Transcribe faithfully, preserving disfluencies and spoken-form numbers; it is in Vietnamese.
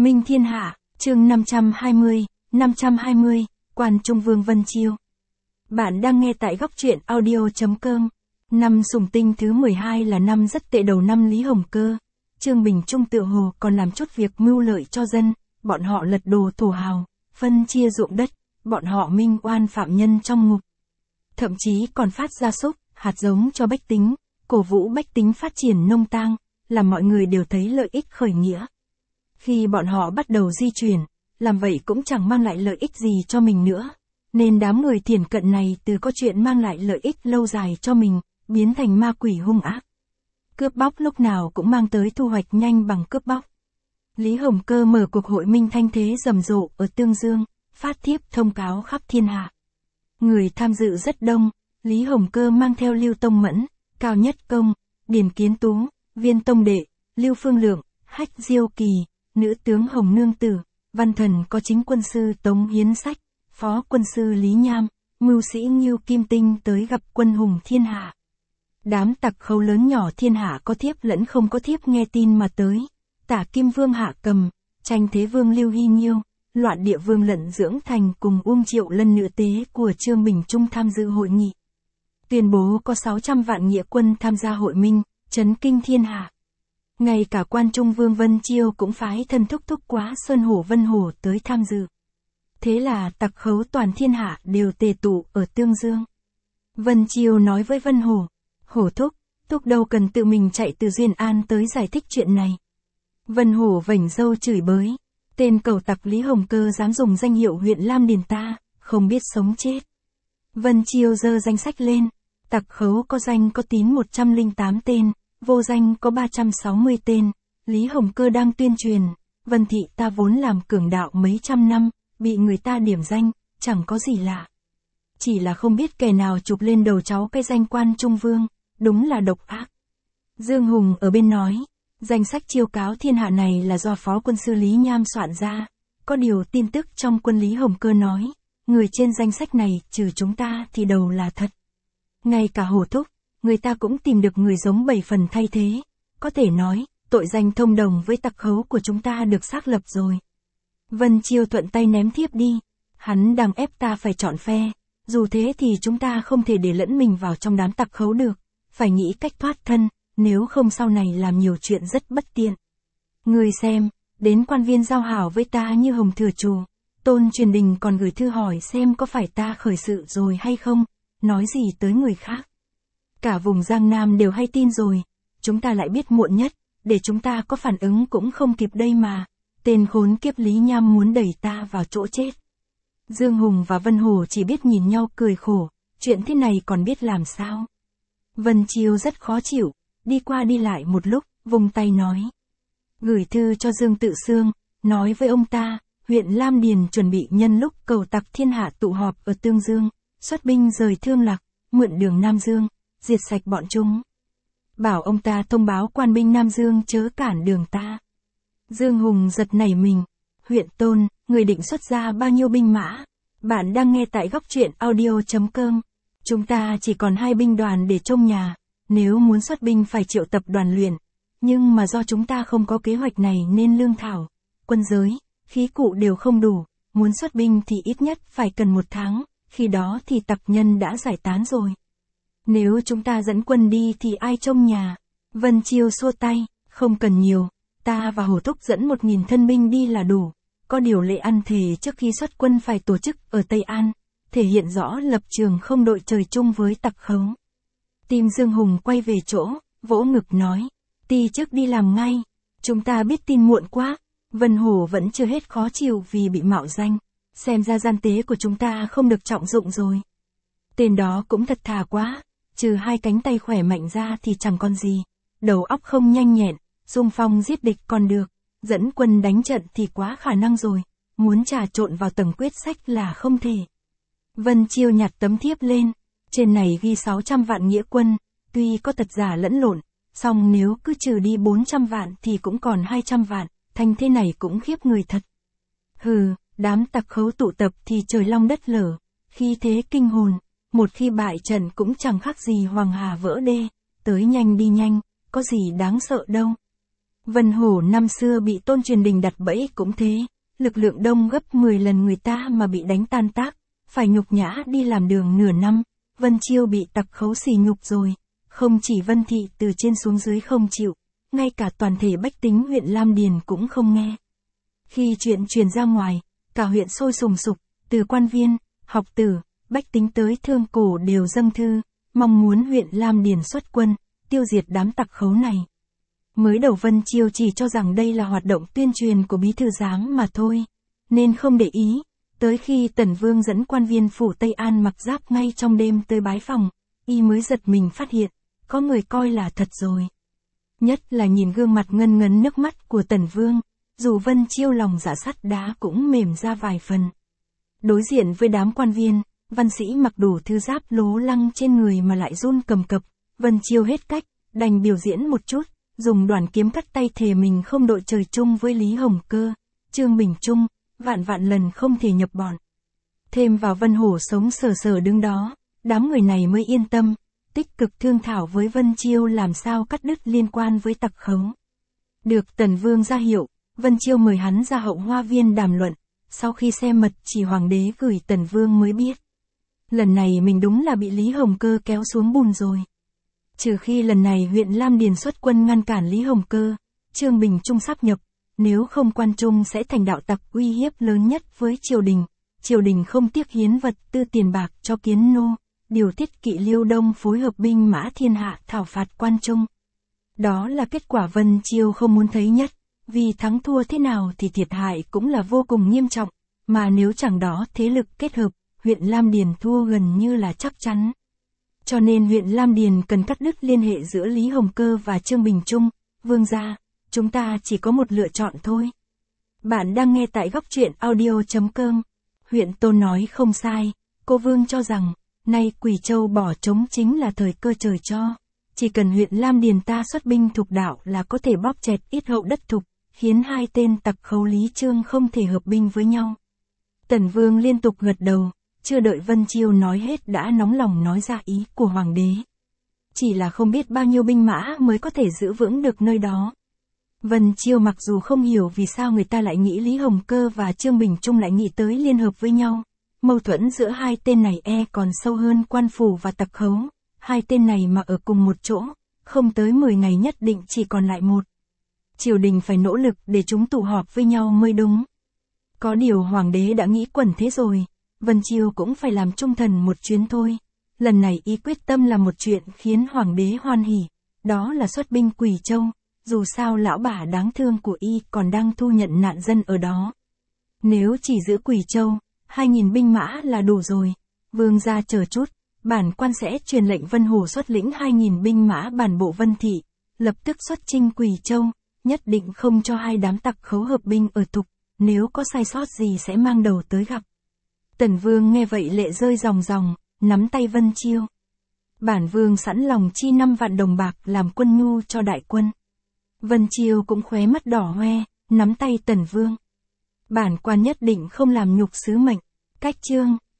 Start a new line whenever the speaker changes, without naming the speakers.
Minh thiên hạ, chương năm trăm hai mươi, năm trăm hai mươi, Quan Trung Vương Vân Chiêu. Bạn đang nghe tại góc truyện audio.com. Năm Sùng Tinh thứ mười hai là năm rất tệ đầu năm Lý Hồng Cơ. Trương Bình Trung tựa hồ còn làm chút việc mưu lợi cho dân, bọn họ lật đổ thổ hào, phân chia ruộng đất, bọn họ minh oan phạm nhân trong ngục. Thậm chí còn phát gia súc, hạt giống cho bách tính, cổ vũ bách tính phát triển nông tang, làm mọi người đều thấy lợi ích khởi nghĩa. Khi bọn họ bắt đầu di chuyển, làm vậy cũng chẳng mang lại lợi ích gì cho mình nữa. Nên đám người thiển cận này từ có chuyện mang lại lợi ích lâu dài cho mình, biến thành ma quỷ hung ác. Cướp bóc lúc nào cũng mang tới thu hoạch nhanh bằng cướp bóc. Lý Hồng Cơ mở cuộc hội minh thanh thế rầm rộ ở Tương Dương, phát thiếp thông cáo khắp thiên hạ. Người tham dự rất đông, Lý Hồng Cơ mang theo Lưu Tông Mẫn, Cao Nhất Công, Điền Kiến Tú, Viên Tông Đệ, Lưu Phương Lượng, Hách Diêu Kỳ, nữ tướng Hồng Nương Tử, văn thần có chính quân sư Tống Hiến Sách, phó quân sư Lý Nham, mưu sĩ Ngưu Kim Tinh tới gặp quân hùng thiên hạ. Đám tặc khấu lớn nhỏ thiên hạ có thiếp lẫn không có thiếp nghe tin mà tới. Tả Kim Vương Hạ Cầm, Tranh Thế Vương Lưu Hy Nhiêu, Loạn Địa Vương Lận Dưỡng Thành cùng Uông Triệu Lân nữ tế của Trương Bình Trung tham dự hội nghị. Tuyên bố có sáu trăm vạn nghĩa quân tham gia hội minh, chấn kinh thiên hạ. Ngay cả Quan Trung Vương Vân Chiêu cũng phái thân thúc thúc Quá Sơn Hổ Vân Hổ tới tham dự. Thế là tặc khấu toàn thiên hạ đều tề tụ ở Tương Dương. Vân Chiêu nói với Vân Hổ, Hổ thúc, thúc đâu cần tự mình chạy từ Duyên An tới giải thích chuyện này. Vân Hổ vảnh râu chửi bới, tên cẩu tặc Lý Hồng Cơ dám dùng danh hiệu huyện Lam Điền ta, không biết sống chết. Vân Chiêu giơ danh sách lên, tặc khấu có danh có tín một trăm lẻ tám tên, vô danh có ba trăm sáu mươi tên. Lý Hồng Cơ đang tuyên truyền, Vân thị ta vốn làm cường đạo mấy trăm năm, bị người ta điểm danh, chẳng có gì lạ. Chỉ là không biết kẻ nào chụp lên đầu cháu cái danh Quan Trung Vương, đúng là độc ác. Dương Hùng ở bên nói, danh sách chiêu cáo thiên hạ này là do phó quân sư Lý Nham soạn ra. Có điều tin tức trong quân Lý Hồng Cơ nói, người trên danh sách này trừ chúng ta thì đầu là thật. Ngay cả Hổ thúc, người ta cũng tìm được người giống bảy phần thay thế. Có thể nói, tội danh thông đồng với tặc khấu của chúng ta được xác lập rồi. Vân Chiêu thuận tay ném thiếp đi. Hắn đang ép ta phải chọn phe. Dù thế thì chúng ta không thể để lẫn mình vào trong đám tặc khấu được. Phải nghĩ cách thoát thân, nếu không sau này làm nhiều chuyện rất bất tiện. Người xem, đến quan viên giao hảo với ta như Hồng Thừa Trù. Tôn Truyền Đình còn gửi thư hỏi xem có phải ta khởi sự rồi hay không. Nói gì tới người khác. Cả vùng Giang Nam đều hay tin rồi. Chúng ta lại biết muộn nhất, để chúng ta có phản ứng cũng không kịp đây mà. Tên khốn kiếp Lý Nham muốn đẩy ta vào chỗ chết. Dương Hùng và Vân Hổ chỉ biết nhìn nhau cười khổ, chuyện thế này còn biết làm sao. Vân Chiêu rất khó chịu, đi qua đi lại một lúc, vùng tay nói. Gửi thư cho Dương Tự Xương, nói với ông ta, huyện Lam Điền chuẩn bị nhân lúc cầu tặc thiên hạ tụ họp ở Tương Dương, xuất binh rời Thương Lạc, mượn đường Nam Dương, diệt sạch bọn chúng. Bảo ông ta thông báo quan binh Nam Dương chớ cản đường ta. Dương Hùng giật nảy mình. Huyện Tôn, người định xuất ra bao nhiêu binh mã? Bạn đang nghe tại góc truyện audio.com. Chúng ta chỉ còn hai binh đoàn để trông nhà. Nếu muốn xuất binh phải triệu tập đoàn luyện. Nhưng mà do chúng ta không có kế hoạch này nên lương thảo, quân giới, khí cụ đều không đủ. Muốn xuất binh thì ít nhất phải cần một tháng. Khi đó thì tặc nhân đã giải tán rồi. Nếu chúng ta dẫn quân đi thì ai trông nhà? Vân Chiêu xua tay, không cần nhiều. Ta và Hổ thúc dẫn một nghìn thân binh đi là đủ. Có điều lễ ăn thề trước khi xuất quân phải tổ chức ở Tây An, thể hiện rõ lập trường không đội trời chung với tặc khấu. Tim Dương Hùng quay về chỗ, vỗ ngực nói, ti trước đi làm ngay. Chúng ta biết tin muộn quá. Vân Hổ vẫn chưa hết khó chịu vì bị mạo danh. Xem ra gian tế của chúng ta không được trọng dụng rồi. Tên đó cũng thật thà quá, trừ hai cánh tay khỏe mạnh ra thì chẳng còn gì. Đầu óc không nhanh nhẹn, xung phong giết địch còn được, dẫn quân đánh trận thì quá khả năng rồi, muốn trà trộn vào tầng quyết sách là không thể. Vân Chiêu nhặt tấm thiếp lên, trên này ghi sáu trăm vạn nghĩa quân, tuy có thật giả lẫn lộn, song nếu cứ trừ đi bốn trăm vạn thì cũng còn hai trăm vạn, thành thế này cũng khiếp người thật. Hừ, đám tặc khấu tụ tập thì trời long đất lở, khi thế kinh hồn, một khi bại trận cũng chẳng khác gì Hoàng Hà vỡ đê, tới nhanh đi nhanh, có gì đáng sợ đâu. Vân Hổ năm xưa bị Tôn Truyền Đình đặt bẫy cũng thế, lực lượng đông gấp mười lần người ta mà bị đánh tan tác, phải nhục nhã đi làm đường nửa năm, Vân Chiêu bị tặc khấu xỉ nhục rồi, không chỉ Vân Thị từ trên xuống dưới không chịu, ngay cả toàn thể bách tính huyện Lam Điền cũng không nghe. Khi chuyện truyền ra ngoài, cả huyện sôi sùng sục, từ quan viên, học tử, bách tính tới thương cổ đều dâng thư, mong muốn huyện Lam Điền xuất quân, tiêu diệt đám tặc khấu này. Mới đầu Vân Chiêu chỉ cho rằng đây là hoạt động tuyên truyền của bí thư giám mà thôi, nên không để ý, tới khi Tần Vương dẫn quan viên phủ Tây An mặc giáp ngay trong đêm tới bái phòng, y mới giật mình phát hiện, có người coi là thật rồi. Nhất là nhìn gương mặt ngân ngấn nước mắt của Tần Vương, dù Vân Chiêu lòng dạ sắt đá cũng mềm ra vài phần. Đối diện với đám quan viên, văn sĩ mặc đủ thứ giáp lố lăng trên người mà lại run cầm cập, Vân Chiêu hết cách, đành biểu diễn một chút, dùng đoàn kiếm cắt tay thề mình không đội trời chung với Lý Hồng Cơ, Trương Bình Trung, vạn vạn lần không thể nhập bọn. Thêm vào Vân Hổ sống sờ sờ đứng đó, đám người này mới yên tâm, tích cực thương thảo với Vân Chiêu làm sao cắt đứt liên quan với tặc khấu. Được Tần Vương ra hiệu, Vân Chiêu mời hắn ra hậu hoa viên đàm luận, sau khi xem mật chỉ hoàng đế gửi Tần Vương mới biết. Lần này mình đúng là bị Lý Hồng Cơ kéo xuống bùn rồi. Trừ khi lần này huyện Lam Điền xuất quân ngăn cản Lý Hồng Cơ, Trương Bình Trung sáp nhập, nếu không Quan Trung sẽ thành đạo tặc uy hiếp lớn nhất với triều đình. Triều đình không tiếc hiến vật tư tiền bạc cho Kiến Nô, điều Thiết Kỵ Liêu Đông phối hợp binh mã thiên hạ thảo phạt Quan Trung. Đó là kết quả Vân Chiêu không muốn thấy nhất, vì thắng thua thế nào thì thiệt hại cũng là vô cùng nghiêm trọng, mà nếu chẳng đó thế lực kết hợp, huyện Lam Điền thua gần như là chắc chắn. Cho nên huyện Lam Điền cần cắt đứt liên hệ giữa Lý Hồng Cơ và Trương Bình Trung. Vương gia, chúng ta chỉ có một lựa chọn thôi. Bạn đang nghe tại góc truyện audio chấm com. Huyện Tôn nói không sai, cô Vương cho rằng, nay Quỳ Châu bỏ trống chính là thời cơ trời cho. Chỉ cần huyện Lam Điền ta xuất binh thục đạo là có thể bóp chẹt ít hậu đất thục, khiến hai tên tặc khấu Lý Trương không thể hợp binh với nhau. Tần Vương liên tục gật đầu, chưa đợi Vân Chiêu nói hết đã nóng lòng nói ra ý của hoàng đế. Chỉ là không biết bao nhiêu binh mã mới có thể giữ vững được nơi đó. Vân Chiêu mặc dù không hiểu vì sao người ta lại nghĩ Lý Hồng Cơ và Trương Bình Trung lại nghĩ tới liên hợp với nhau. Mâu thuẫn giữa hai tên này e còn sâu hơn quan phủ và tặc khấu. Hai tên này mà ở cùng một chỗ, không tới mười ngày nhất định chỉ còn lại một. Triều đình phải nỗ lực để chúng tụ họp với nhau mới đúng. Có điều hoàng đế đã nghĩ quẩn thế rồi, Vân Chiêu cũng phải làm trung thần một chuyến thôi. Lần này y quyết tâm làm một chuyện khiến hoàng đế hoan hỉ, đó là xuất binh Quỳ Châu, dù sao lão bà đáng thương của y còn đang thu nhận nạn dân ở đó. Nếu chỉ giữ Quỳ Châu, hai nghìn binh mã là đủ rồi. Vương gia chờ chút, bản quan sẽ truyền lệnh Vân Hổ xuất lĩnh hai nghìn binh mã bản bộ Vân Thị, lập tức xuất chinh Quỳ Châu, nhất định không cho hai đám tặc khấu hợp binh ở thục, nếu có sai sót gì sẽ mang đầu tới gặp. Tần Vương nghe vậy lệ rơi ròng ròng, nắm tay Vân Chiêu. Bản Vương sẵn lòng chi năm vạn đồng bạc làm quân nhu cho đại quân. Vân Chiêu cũng khóe mắt đỏ hoe, nắm tay Tần Vương. Bản quan nhất định không làm nhục sứ mệnh. Cách chương,